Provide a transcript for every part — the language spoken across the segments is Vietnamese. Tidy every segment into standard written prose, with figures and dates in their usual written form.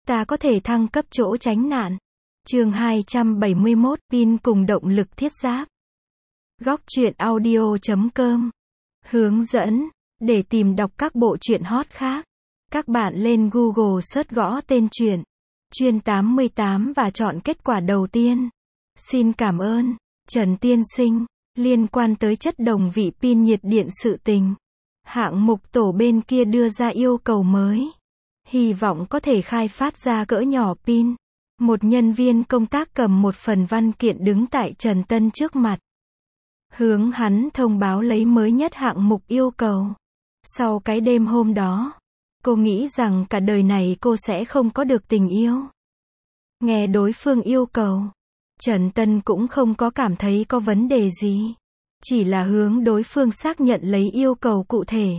ta có thể thăng cấp chỗ tránh nạn. Chương 271, pin cùng động lực thiết giáp. Góc truyện audio.com. Hướng dẫn. Để tìm đọc các bộ truyện hot khác, các bạn lên Google search gõ tên truyện Chuyên 88 và chọn kết quả đầu tiên. Xin cảm ơn, Trần Tiên Sinh. Liên quan tới chất đồng vị pin nhiệt điện sự tình, hạng mục tổ bên kia đưa ra yêu cầu mới. Hy vọng có thể khai phát ra cỡ nhỏ pin. Một nhân viên công tác cầm một phần văn kiện đứng tại Trần Tân trước mặt. Hướng hắn thông báo lấy mới nhất hạng mục yêu cầu. Sau cái đêm hôm đó, cô nghĩ rằng cả đời này cô sẽ không có được tình yêu. Nghe đối phương yêu cầu, Trần Tân cũng không có cảm thấy có vấn đề gì. Chỉ là hướng đối phương xác nhận lấy yêu cầu cụ thể.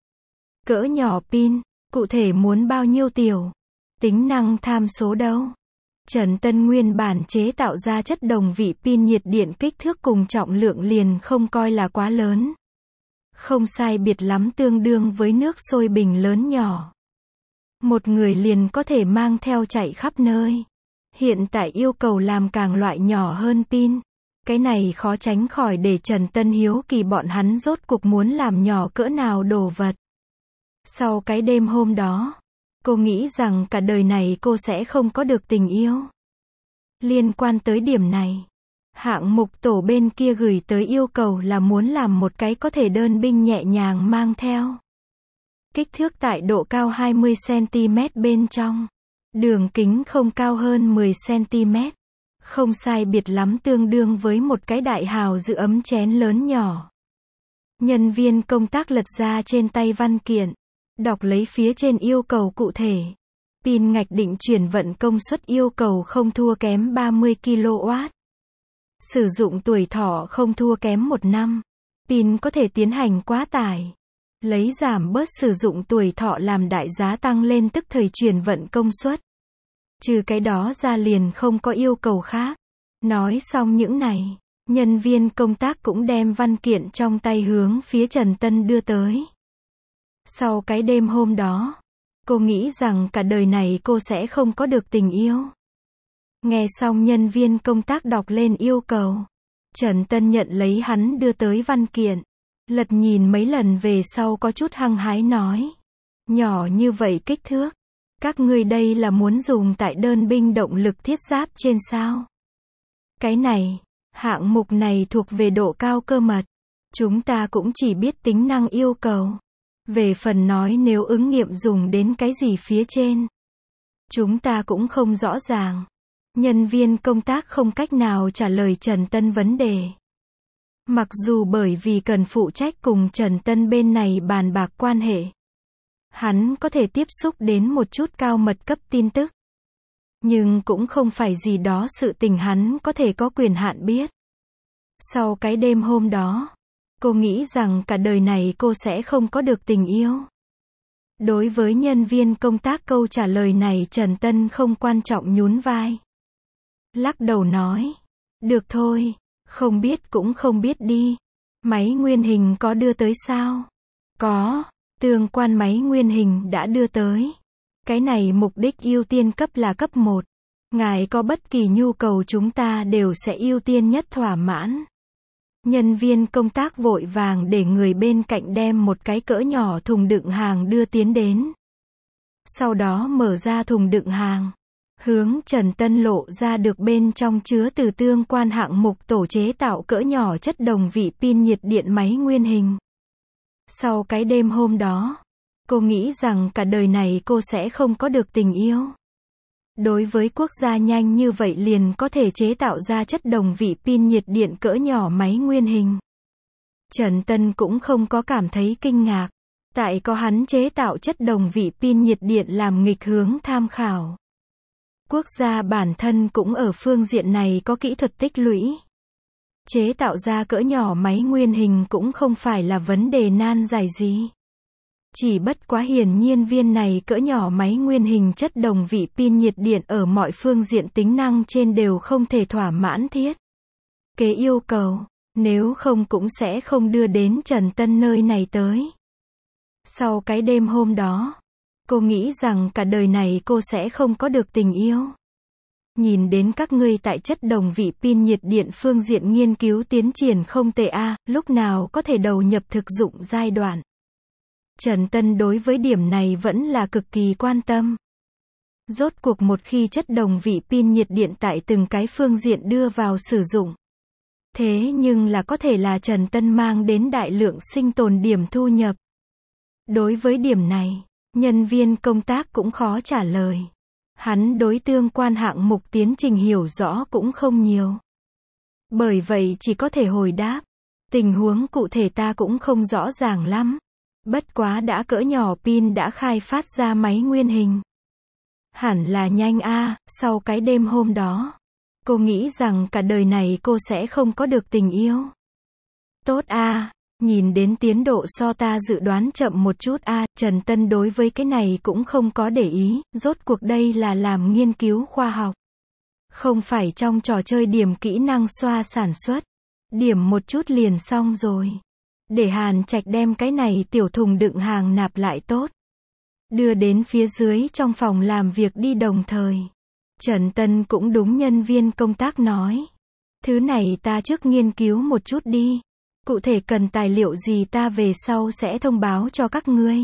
Cỡ nhỏ pin, cụ thể muốn bao nhiêu tiểu? Tính năng tham số đâu? Trần Tân nguyên bản chế tạo ra chất đồng vị pin nhiệt điện kích thước cùng trọng lượng liền không coi là quá lớn. Không sai biệt lắm tương đương với nước sôi bình lớn nhỏ. Một người liền có thể mang theo chạy khắp nơi. Hiện tại yêu cầu làm càng loại nhỏ hơn pin. Cái này khó tránh khỏi để Trần Tân hiếu kỳ bọn hắn rốt cuộc muốn làm nhỏ cỡ nào đồ vật. Sau cái đêm hôm đó, cô nghĩ rằng cả đời này cô sẽ không có được tình yêu. Liên quan tới điểm này, hạng mục tổ bên kia gửi tới yêu cầu là muốn làm một cái có thể đơn binh nhẹ nhàng mang theo. Kích thước tại độ cao 20cm bên trong. Đường kính không cao hơn 10cm. Không sai biệt lắm tương đương với một cái đại hào giữ ấm chén lớn nhỏ. Nhân viên công tác lật ra trên tay văn kiện. Đọc lấy phía trên yêu cầu cụ thể. Pin ngạch định chuyển vận công suất yêu cầu không thua kém 30 kW. Sử dụng tuổi thọ không thua kém 1 năm. Pin có thể tiến hành quá tải. Lấy giảm bớt sử dụng tuổi thọ làm đại giá tăng lên tức thời chuyển vận công suất. Trừ cái đó ra liền không có yêu cầu khác. Nói xong những này, nhân viên công tác cũng đem văn kiện trong tay hướng phía Trần Tân đưa tới. Sau cái đêm hôm đó, cô nghĩ rằng cả đời này cô sẽ không có được tình yêu. Nghe xong nhân viên công tác đọc lên yêu cầu, Trần Tân nhận lấy hắn đưa tới văn kiện. Lật nhìn mấy lần về sau có chút hăng hái nói. Nhỏ như vậy kích thước. Các ngươi đây là muốn dùng tại đơn binh động lực thiết giáp trên sao? Cái này, hạng mục này thuộc về độ cao cơ mật. Chúng ta cũng chỉ biết tính năng yêu cầu. Về phần nói nếu ứng nghiệm dùng đến cái gì phía trên, chúng ta cũng không rõ ràng. Nhân viên công tác không cách nào trả lời Trần Tân vấn đề. Mặc dù bởi vì cần phụ trách cùng Trần Tân bên này bàn bạc quan hệ, hắn có thể tiếp xúc đến một chút cao mật cấp tin tức. Nhưng cũng không phải gì đó sự tình hắn có thể có quyền hạn biết. Sau cái đêm hôm đó, cô nghĩ rằng cả đời này cô sẽ không có được tình yêu. Đối với nhân viên công tác câu trả lời này Trần Tân không quan trọng nhún vai. Lắc đầu nói, được thôi, không biết cũng không biết đi. Máy nguyên hình có đưa tới sao? Có, tương quan máy nguyên hình đã đưa tới. Cái này mục đích ưu tiên cấp là cấp 1. Ngài có bất kỳ nhu cầu chúng ta đều sẽ ưu tiên nhất thỏa mãn. Nhân viên công tác vội vàng để người bên cạnh đem một cái cỡ nhỏ thùng đựng hàng đưa tiến đến. Sau đó mở ra thùng đựng hàng. Hướng Trần Tân lộ ra được bên trong chứa từ tương quan hạng mục tổ chế tạo cỡ nhỏ chất đồng vị pin nhiệt điện máy nguyên hình. Sau cái đêm hôm đó, cô nghĩ rằng cả đời này cô sẽ không có được tình yêu. Đối với quốc gia nhanh như vậy liền có thể chế tạo ra chất đồng vị pin nhiệt điện cỡ nhỏ máy nguyên hình. Trần Tân cũng không có cảm thấy kinh ngạc. Tại có hắn chế tạo chất đồng vị pin nhiệt điện làm nghịch hướng tham khảo. Quốc gia bản thân cũng ở phương diện này có kỹ thuật tích lũy. Chế tạo ra cỡ nhỏ máy nguyên hình cũng không phải là vấn đề nan giải gì. Chỉ bất quá hiển nhiên viên này cỡ nhỏ máy nguyên hình chất đồng vị pin nhiệt điện ở mọi phương diện tính năng trên đều không thể thỏa mãn thiết kế yêu cầu, nếu không cũng sẽ không đưa đến Trần Tân nơi này tới. Sau cái đêm hôm đó, Cô nghĩ rằng cả đời này cô sẽ không có được tình yêu. Nhìn đến các ngươi tại chất đồng vị pin nhiệt điện phương diện nghiên cứu tiến triển không tệ a, lúc nào có thể đầu nhập thực dụng giai đoạn. Trần Tân đối với điểm này vẫn là cực kỳ quan tâm. Rốt cuộc một khi chất đồng vị pin nhiệt điện tại từng cái phương diện đưa vào sử dụng. Thế nhưng là có thể là Trần Tân mang đến đại lượng sinh tồn điểm thu nhập. Đối với điểm này, nhân viên công tác cũng khó trả lời. Hắn đối tương quan hạng mục tiến trình hiểu rõ cũng không nhiều. Bởi vậy chỉ có thể hồi đáp. Tình huống cụ thể ta cũng không rõ ràng lắm. Bất quá đã cỡ nhỏ pin đã khai phát ra máy nguyên hình. Hẳn là nhanh a. Sau cái đêm hôm đó, cô nghĩ rằng cả đời này cô sẽ không có được tình yêu. Tốt a. Nhìn đến tiến độ so ta dự đoán chậm một chút a. Trần Tân đối với cái này cũng không có để ý, rốt cuộc đây là làm nghiên cứu khoa học. Không phải trong trò chơi điểm kỹ năng xoa sản xuất. Điểm một chút liền xong rồi. Để Hàn Trạch đem cái này tiểu thùng đựng hàng nạp lại tốt. Đưa đến phía dưới trong phòng làm việc đi đồng thời. Trần Tân cũng đúng nhân viên công tác nói. Thứ này ta trước nghiên cứu một chút đi. Cụ thể cần tài liệu gì ta về sau sẽ thông báo cho các ngươi.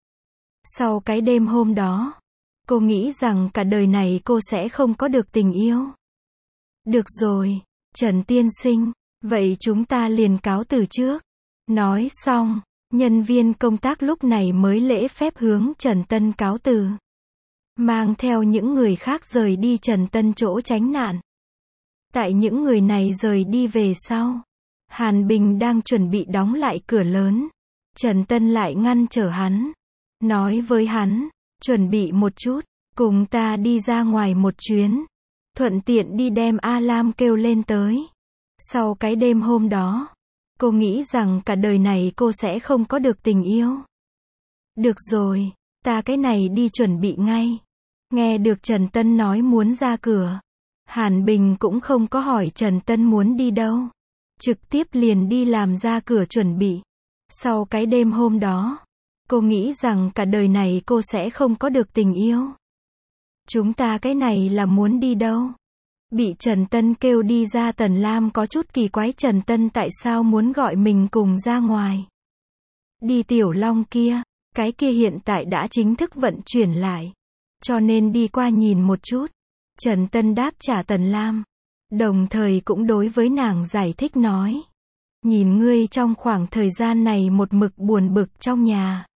Sau cái đêm hôm đó, cô nghĩ rằng cả đời này cô sẽ không có được tình yêu. Được rồi, Trần tiên sinh, vậy chúng ta liền cáo từ trước. Nói xong, nhân viên công tác lúc này mới lễ phép hướng Trần Tân cáo từ. Mang theo những người khác rời đi Trần Tân chỗ tránh nạn. Tại những người này rời đi về sau, Hàn Bình đang chuẩn bị đóng lại cửa lớn. Trần Tân lại ngăn trở hắn. Nói với hắn, chuẩn bị một chút, cùng ta đi ra ngoài một chuyến. Thuận tiện đi đem A Lam kêu lên tới. Sau cái đêm hôm đó, cô nghĩ rằng cả đời này cô sẽ không có được tình yêu. Được rồi, ta cái này đi chuẩn bị ngay. Nghe được Trần Tân nói muốn ra cửa. Hàn Bình cũng không có hỏi Trần Tân muốn đi đâu. Trực tiếp liền đi làm ra cửa chuẩn bị. Sau cái đêm hôm đó, cô nghĩ rằng cả đời này cô sẽ không có được tình yêu. Chúng ta cái này là muốn đi đâu? Bị Trần Tân kêu đi ra Tần Lam có chút kỳ quái Trần Tân tại sao muốn gọi mình cùng ra ngoài. Đi Tiểu Long kia, cái kia hiện tại đã chính thức vận chuyển lại. Cho nên đi qua nhìn một chút. Trần Tân đáp trả Tần Lam. Đồng thời cũng đối với nàng giải thích nói. Nhìn ngươi trong khoảng thời gian này một mực buồn bực trong nhà.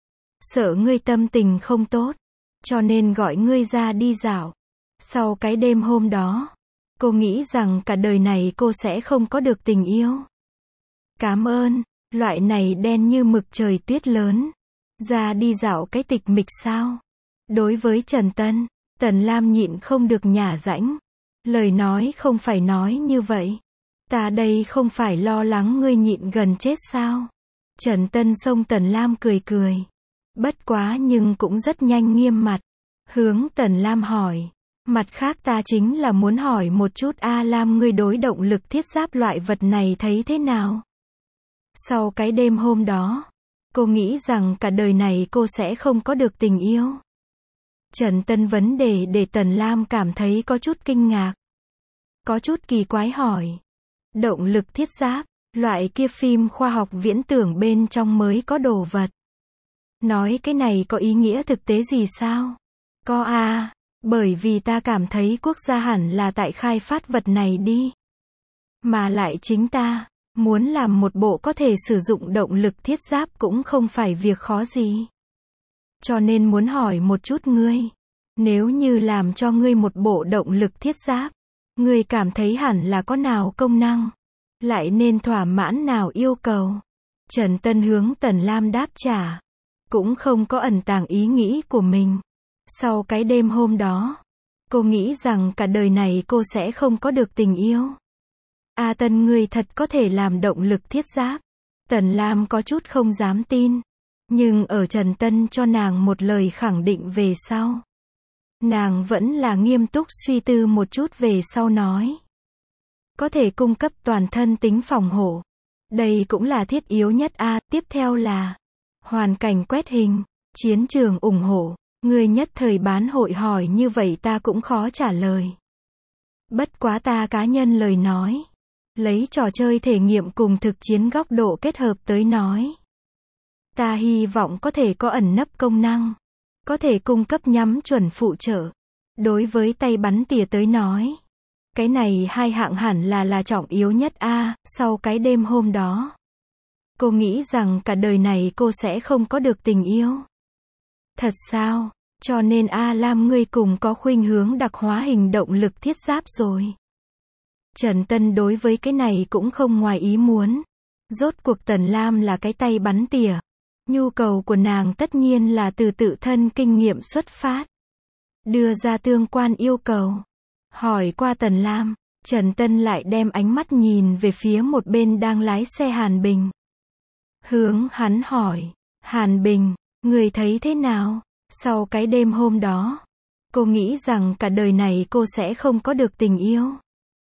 Sợ ngươi tâm tình không tốt. Cho nên gọi ngươi ra đi dạo. Sau cái đêm hôm đó, cô nghĩ rằng cả đời này cô sẽ không có được tình yêu. Cảm ơn, loại này đen như mực trời tuyết lớn. Ra đi dạo cái tịch mịch sao? Đối với Trần Tân, Tần Lam nhịn không được nhả rãnh. Lời nói không phải nói như vậy. Ta đây không phải lo lắng ngươi nhịn gần chết sao? Trần Tân xông Tần Lam cười cười. Bất quá nhưng cũng rất nhanh nghiêm mặt. Hướng Tần Lam hỏi. Mặt khác ta chính là muốn hỏi một chút A Lam ngươi đối động lực thiết giáp loại vật này thấy thế nào? Sau cái đêm hôm đó, cô nghĩ rằng cả đời này cô sẽ không có được tình yêu. Trần Tân vấn đề để Tần Lam cảm thấy có chút kinh ngạc. Có chút kỳ quái hỏi. Động lực thiết giáp, loại kia phim khoa học viễn tưởng bên trong mới có đồ vật. Nói cái này có ý nghĩa thực tế gì sao? Có à, bởi vì ta cảm thấy quốc gia hẳn là tại khai phát vật này đi. Mà lại chính ta, muốn làm một bộ có thể sử dụng động lực thiết giáp cũng không phải việc khó gì. Cho nên muốn hỏi một chút ngươi. Nếu như làm cho ngươi một bộ động lực thiết giáp, ngươi cảm thấy hẳn là có nào công năng, lại nên thỏa mãn nào yêu cầu? Trần Tân hướng Tần Lam đáp trả. Cũng không có ẩn tàng ý nghĩ của mình. Sau cái đêm hôm đó, cô nghĩ rằng cả đời này cô sẽ không có được tình yêu. A Tân ngươi thật có thể làm động lực thiết giáp. Tần Lam có chút không dám tin. Nhưng ở Trần Tân cho nàng một lời khẳng định về sau. Nàng vẫn là nghiêm túc suy tư một chút về sau nói. Có thể cung cấp toàn thân tính phòng hộ. Đây cũng là thiết yếu nhất a. Tiếp theo là hoàn cảnh quét hình, chiến trường ủng hộ, Ngươi nhất thời bán hội hỏi như vậy ta cũng khó trả lời. Bất quá ta cá nhân lời nói. Lấy trò chơi thể nghiệm cùng thực chiến góc độ kết hợp tới nói. Ta hy vọng có thể có ẩn nấp công năng. Có thể cung cấp nhắm chuẩn phụ trợ. Đối với tay bắn tỉa tới nói. Cái này hai hạng hẳn là trọng yếu nhất a. Sau cái đêm hôm đó. Cô nghĩ rằng cả đời này cô sẽ không có được tình yêu. Thật sao? Cho nên A Lam ngươi cùng có khuynh hướng đặc hóa hình động lực thiết giáp rồi. Trần Tân đối với cái này cũng không ngoài ý muốn. Rốt cuộc Tần Lam là cái tay bắn tỉa. Nhu cầu của nàng tất nhiên là từ tự thân kinh nghiệm xuất phát. Đưa ra tương quan yêu cầu. Hỏi qua Tần Lam, Trần Tân lại đem ánh mắt nhìn về phía một bên đang lái xe Hàn Bình. Hướng hắn hỏi, Hàn Bình, người thấy thế nào? Sau cái đêm hôm đó, cô nghĩ rằng cả đời này cô sẽ không có được tình yêu.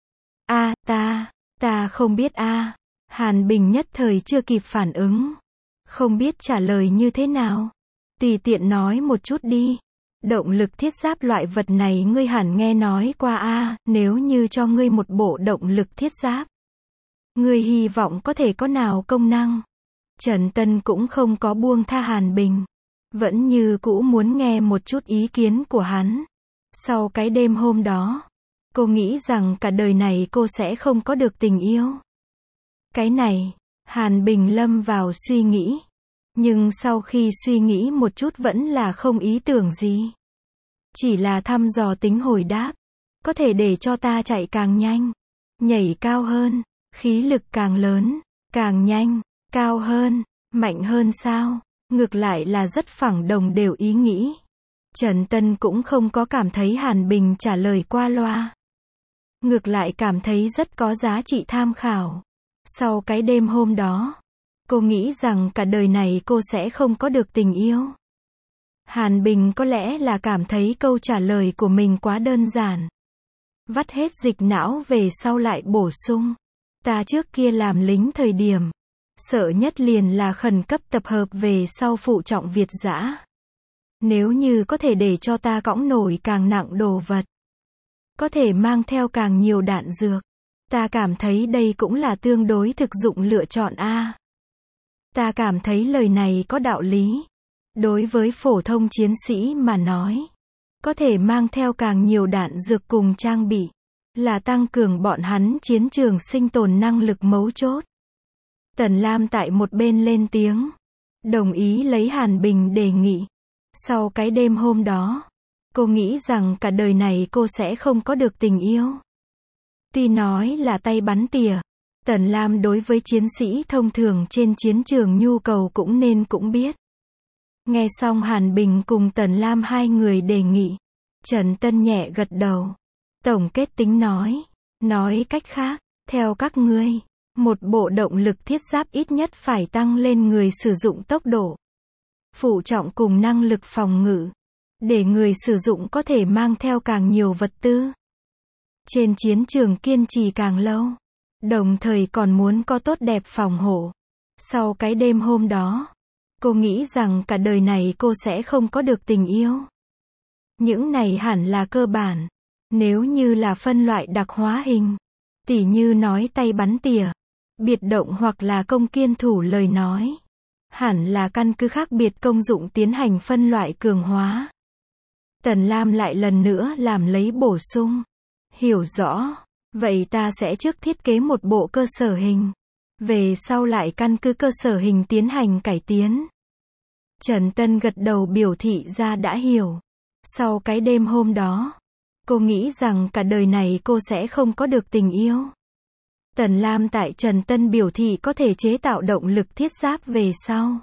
Ta không biết Hàn Bình nhất thời chưa kịp phản ứng. Không biết trả lời như thế nào. Tùy tiện nói một chút đi. Động lực thiết giáp loại vật này ngươi hẳn nghe nói qua nếu như cho ngươi một bộ động lực thiết giáp. Ngươi hy vọng có thể có nào công năng. Trần Tân cũng không có buông tha Hàn Bình. Vẫn như cũ muốn nghe một chút ý kiến của hắn. Sau cái đêm hôm đó, cô nghĩ rằng cả đời này cô sẽ không có được tình yêu. Cái này, Hàn Bình lâm vào suy nghĩ. Nhưng sau khi suy nghĩ một chút vẫn là không ý tưởng gì. Chỉ là thăm dò tính hồi đáp. Có thể để cho ta chạy càng nhanh, nhảy cao hơn, khí lực càng lớn, càng nhanh, cao hơn, mạnh hơn sao? Ngược lại là rất phẳng đồng đều ý nghĩ. Trần Tân cũng không có cảm thấy Hàn Bình trả lời qua loa. Ngược lại cảm thấy rất có giá trị tham khảo. Sau cái đêm hôm đó, cô nghĩ rằng cả đời này cô sẽ không có được tình yêu. Hàn Bình có lẽ là cảm thấy câu trả lời của mình quá đơn giản. Vắt hết dịch não về sau lại bổ sung. Ta trước kia làm lính thời điểm. Sợ nhất liền là khẩn cấp tập hợp về sau phụ trọng Việt dã. Nếu như có thể để cho ta cõng nổi càng nặng đồ vật. Có thể mang theo càng nhiều đạn dược. Ta cảm thấy đây cũng là tương đối thực dụng lựa chọn Ta cảm thấy lời này có đạo lý. Đối với phổ thông chiến sĩ mà nói. Có thể mang theo càng nhiều đạn dược cùng trang bị. Là tăng cường bọn hắn chiến trường sinh tồn năng lực mấu chốt. Tần Lam tại một bên lên tiếng. Đồng ý lấy Hàn Bình đề nghị. Sau cái đêm hôm đó, cô nghĩ rằng cả đời này cô sẽ không có được tình yêu. Tuy nói là tay bắn tỉa, Tần Lam đối với chiến sĩ thông thường trên chiến trường nhu cầu cũng biết. Nghe xong Hàn Bình cùng Tần Lam hai người đề nghị, Trần Tân nhẹ gật đầu. Tổng kết tính nói cách khác, theo các ngươi, một bộ động lực thiết giáp ít nhất phải tăng lên người sử dụng tốc độ, phụ trọng cùng năng lực phòng ngự, để người sử dụng có thể mang theo càng nhiều vật tư. Trên chiến trường kiên trì càng lâu, đồng thời còn muốn có tốt đẹp phòng hộ. Sau cái đêm hôm đó, cô nghĩ rằng cả đời này cô sẽ không có được tình yêu. Những này hẳn là cơ bản. Nếu như là phân loại đặc hóa hình, tỉ như nói tay bắn tỉa, biệt động hoặc là công kiên thủ lời nói, hẳn là căn cứ khác biệt công dụng tiến hành phân loại cường hóa. Tần Lam lại lần nữa làm lấy bổ sung. Hiểu rõ. Vậy ta sẽ trước thiết kế một bộ cơ sở hình. Về sau lại căn cứ cơ sở hình tiến hành cải tiến. Trần Tân gật đầu biểu thị ra đã hiểu. Sau cái đêm hôm đó, cô nghĩ rằng cả đời này cô sẽ không có được tình yêu. Tần Lam tại Trần Tân biểu thị có thể chế tạo động lực thiết giáp về sau.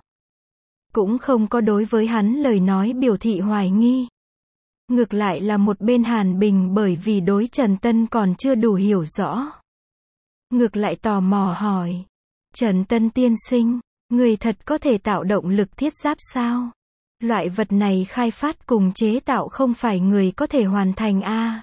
Cũng không có đối với hắn lời nói biểu thị hoài nghi. Ngược lại là một bên Hàn Bình bởi vì đối Trần Tân còn chưa đủ hiểu rõ. Ngược lại tò mò hỏi. Trần Tân tiên sinh, người thật có thể tạo động lực thiết giáp sao? Loại vật này khai phát cùng chế tạo không phải người có thể hoàn thành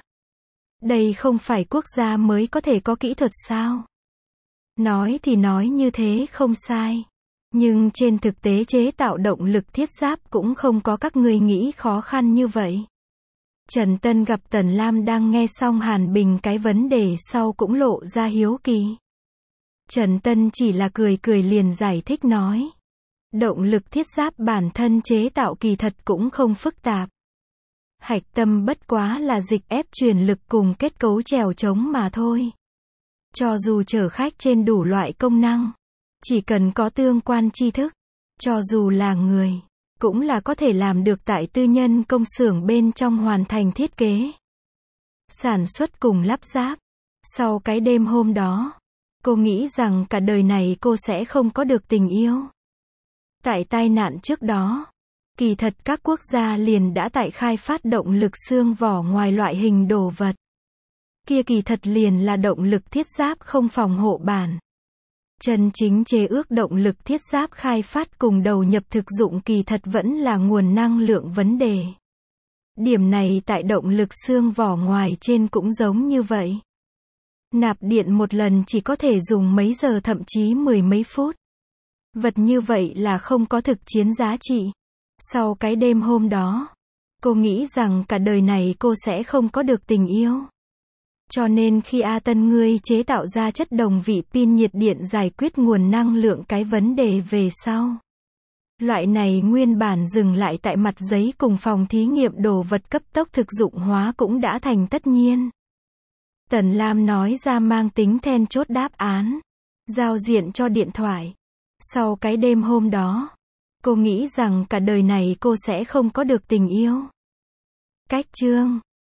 Đây không phải quốc gia mới có thể có kỹ thuật sao? Nói thì nói như thế không sai. Nhưng trên thực tế chế tạo động lực thiết giáp cũng không có các ngươi nghĩ khó khăn như vậy. Trần Tân gặp Tần Lam đang nghe xong Hàn Bình cái vấn đề sau cũng lộ ra hiếu kỳ. Trần Tân chỉ là cười cười liền giải thích nói. Động lực thiết giáp bản thân chế tạo kỳ thật cũng không phức tạp. Hạch tâm bất quá là dịch ép truyền lực cùng kết cấu chèo chống mà thôi. Cho dù chở khách trên đủ loại công năng, chỉ cần có tương quan tri thức, cho dù là người, cũng là có thể làm được tại tư nhân công xưởng bên trong hoàn thành thiết kế, sản xuất cùng lắp ráp. Sau cái đêm hôm đó, cô nghĩ rằng cả đời này cô sẽ không có được tình yêu. Tại tai nạn trước đó, kỳ thật các quốc gia liền đã tại khai phát động lực xương vỏ ngoài loại hình đồ vật. Kia kỳ thật liền là động lực thiết giáp không phòng hộ bản. Chân chính chế ước động lực thiết giáp khai phát cùng đầu nhập thực dụng kỳ thật vẫn là nguồn năng lượng vấn đề. Điểm này tại động lực xương vỏ ngoài trên cũng giống như vậy. Nạp điện một lần chỉ có thể dùng mấy giờ thậm chí mười mấy phút. Vật như vậy là không có thực chiến giá trị. Sau cái đêm hôm đó, cô nghĩ rằng cả đời này cô sẽ không có được tình yêu. Cho nên khi A Tân ngươi chế tạo ra chất đồng vị pin nhiệt điện giải quyết nguồn năng lượng cái vấn đề về sau. Loại này nguyên bản dừng lại tại mặt giấy cùng phòng thí nghiệm đồ vật cấp tốc thực dụng hóa cũng đã thành tất nhiên. Tần Lam nói ra mang tính then chốt đáp án. Giao diện cho điện thoại. Sau cái đêm hôm đó, cô nghĩ rằng cả đời này cô sẽ không có được tình yêu. Cách chương